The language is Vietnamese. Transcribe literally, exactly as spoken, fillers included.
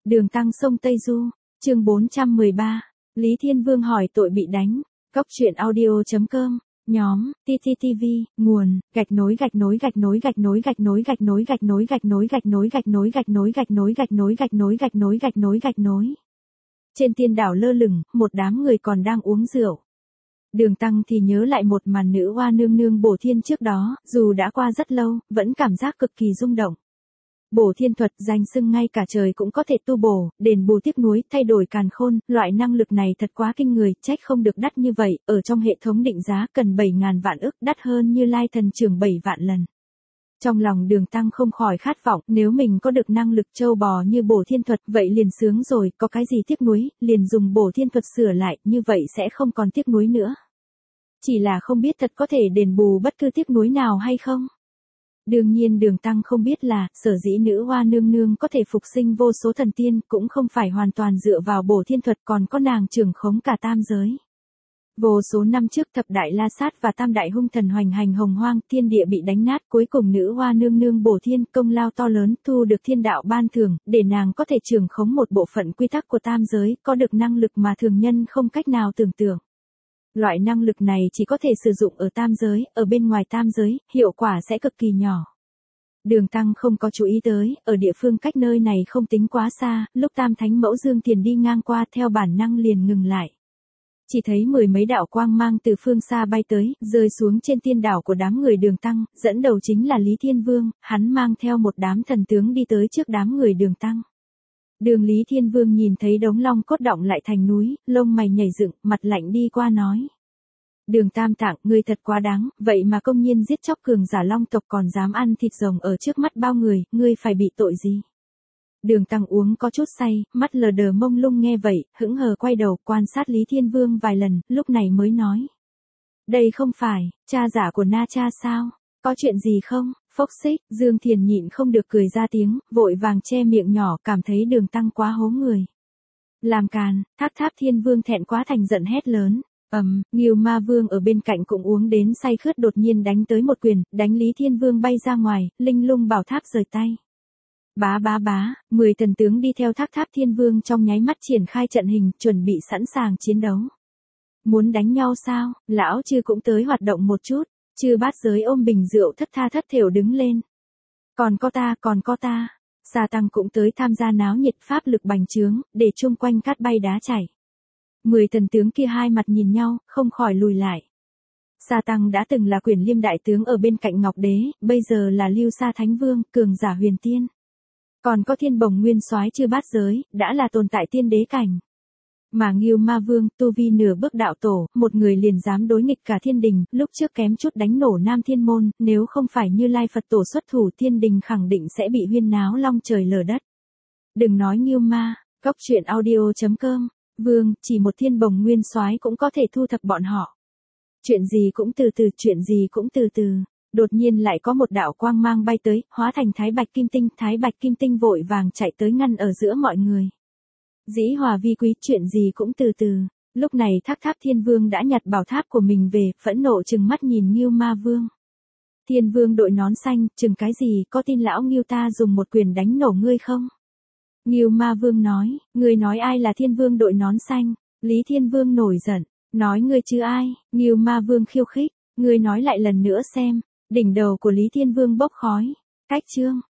Đường Tăng sông Tây Du, chương bốn trăm mười ba, Lý Thiên Vương hỏi tội bị đánh, Cóc truyện audio chấm com, nhóm, tê tê tê vê, nguồn, gạch nối gạch nối gạch nối gạch nối gạch nối gạch nối gạch nối gạch nối gạch nối gạch nối gạch nối gạch nối gạch nối gạch nối gạch nối gạch nối gạch nối. Trên tiên đảo lơ lửng, một đám người còn đang uống rượu. Đường Tăng thì nhớ lại một màn nữ oa nương nương bổ thiên trước đó, dù đã qua rất lâu, vẫn cảm giác cực kỳ rung động. Bổ thiên thuật danh xưng ngay cả trời cũng có thể tu bổ, đền bù tiếc nuối, thay đổi càn khôn, loại năng lực này thật quá kinh người, trách không được đắt như vậy, ở trong hệ thống định giá cần bảy ngàn vạn ức, đắt hơn Như Lai thần trưởng bảy vạn lần. Trong lòng Đường Tăng không khỏi khát vọng, nếu mình có được năng lực châu bò như bổ thiên thuật, vậy liền sướng rồi, có cái gì tiếc nuối, liền dùng bổ thiên thuật sửa lại, như vậy sẽ không còn tiếc nuối nữa. Chỉ là không biết thật có thể đền bù bất cứ tiếc nuối nào hay không? Đương nhiên Đường Tăng không biết là, sở dĩ nữ hoa nương nương có thể phục sinh vô số thần tiên, cũng không phải hoàn toàn dựa vào bổ thiên thuật, còn có nàng trưởng khống cả tam giới. Vô số năm trước thập đại la sát và tam đại hung thần hoành hành hồng hoang, thiên địa bị đánh nát, cuối cùng nữ hoa nương nương bổ thiên, công lao to lớn, thu được thiên đạo ban thưởng, để nàng có thể trưởng khống một bộ phận quy tắc của tam giới, có được năng lực mà thường nhân không cách nào tưởng tượng. Loại năng lực này chỉ có thể sử dụng ở tam giới, ở bên ngoài tam giới, hiệu quả sẽ cực kỳ nhỏ. Đường Tăng không có chú ý tới, ở địa phương cách nơi này không tính quá xa, lúc Tam Thánh Mẫu Dương Tiền đi ngang qua theo bản năng liền ngừng lại. Chỉ thấy mười mấy đạo quang mang từ phương xa bay tới, rơi xuống trên tiên đảo của đám người Đường Tăng, dẫn đầu chính là Lý Thiên Vương, hắn mang theo một đám thần tướng đi tới trước đám người Đường Tăng. Đường Lý Thiên Vương nhìn thấy đống long cốt đọng lại thành núi, lông mày nhảy dựng, mặt lạnh đi qua nói. Đường Tam Tạng, ngươi thật quá đáng, vậy mà công nhiên giết chóc cường giả long tộc còn dám ăn thịt rồng ở trước mắt bao người, ngươi phải bị tội gì? Đường Tăng uống có chút say, mắt lờ đờ mông lung nghe vậy, hững hờ quay đầu quan sát Lý Thiên Vương vài lần, lúc này mới nói. Đây không phải, cha giả của Na Cha sao? Có chuyện gì không? Phốc xích, Dương Thiền nhịn không được cười ra tiếng, vội vàng che miệng nhỏ, cảm thấy Đường Tăng quá hố người. Làm càn, Tháp Tháp Thiên Vương thẹn quá thành giận hét lớn. Ầm, um, Ngưu Ma Vương ở bên cạnh cũng uống đến say khướt đột nhiên đánh tới một quyền, đánh Lý Thiên Vương bay ra ngoài, linh lung bảo tháp rời tay. Bá bá bá, mười thần tướng đi theo Tháp Tháp Thiên Vương trong nháy mắt triển khai trận hình, chuẩn bị sẵn sàng chiến đấu. Muốn đánh nhau sao? Lão Chư cũng tới hoạt động một chút. Chư Bát Giới ôm bình rượu thất tha thất thểu đứng lên. Còn có ta, còn có ta. Sa Tăng cũng tới tham gia náo nhiệt, pháp lực bành trướng, để chung quanh cát bay đá chảy. Mười thần tướng kia hai mặt nhìn nhau, không khỏi lùi lại. Sa Tăng đã từng là Quyền Liêm đại tướng ở bên cạnh Ngọc Đế, bây giờ là Lưu Sa Thánh Vương, cường giả huyền tiên. Còn có Thiên Bồng Nguyên Soái Chư Bát Giới, đã là tồn tại tiên đế cảnh. Mà Ngưu Ma Vương, tu vi nửa bước đạo tổ, một người liền dám đối nghịch cả thiên đình, lúc trước kém chút đánh nổ Nam Thiên Môn, nếu không phải Như Lai Phật Tổ xuất thủ, thiên đình khẳng định sẽ bị huyên náo long trời lở đất. Đừng nói Ngưu Ma, Cóc truyện audio chấm com, Vương, chỉ một Thiên Bồng Nguyên Soái cũng có thể thu thập bọn họ. Chuyện gì cũng từ từ, chuyện gì cũng từ từ. Đột nhiên lại có một đạo quang mang bay tới, hóa thành Thái Bạch Kim Tinh, Thái Bạch Kim Tinh vội vàng chạy tới ngăn ở giữa mọi người. Dĩ hòa vi quý, chuyện gì cũng từ từ. Lúc này Tháp Tháp Thiên Vương đã nhặt bảo tháp của mình về, phẫn nộ trừng mắt nhìn Ngưu Ma Vương. Thiên Vương đội nón xanh, chừng cái gì, có tin lão Ngưu ta dùng một quyền đánh nổ ngươi không? Ngưu Ma Vương nói, ngươi nói ai là Thiên Vương đội nón xanh? Lý Thiên Vương nổi giận, nói ngươi chứ ai? Ngưu Ma Vương khiêu khích, ngươi nói lại lần nữa xem. Đỉnh đầu của Lý Thiên Vương bốc khói. Cách chương,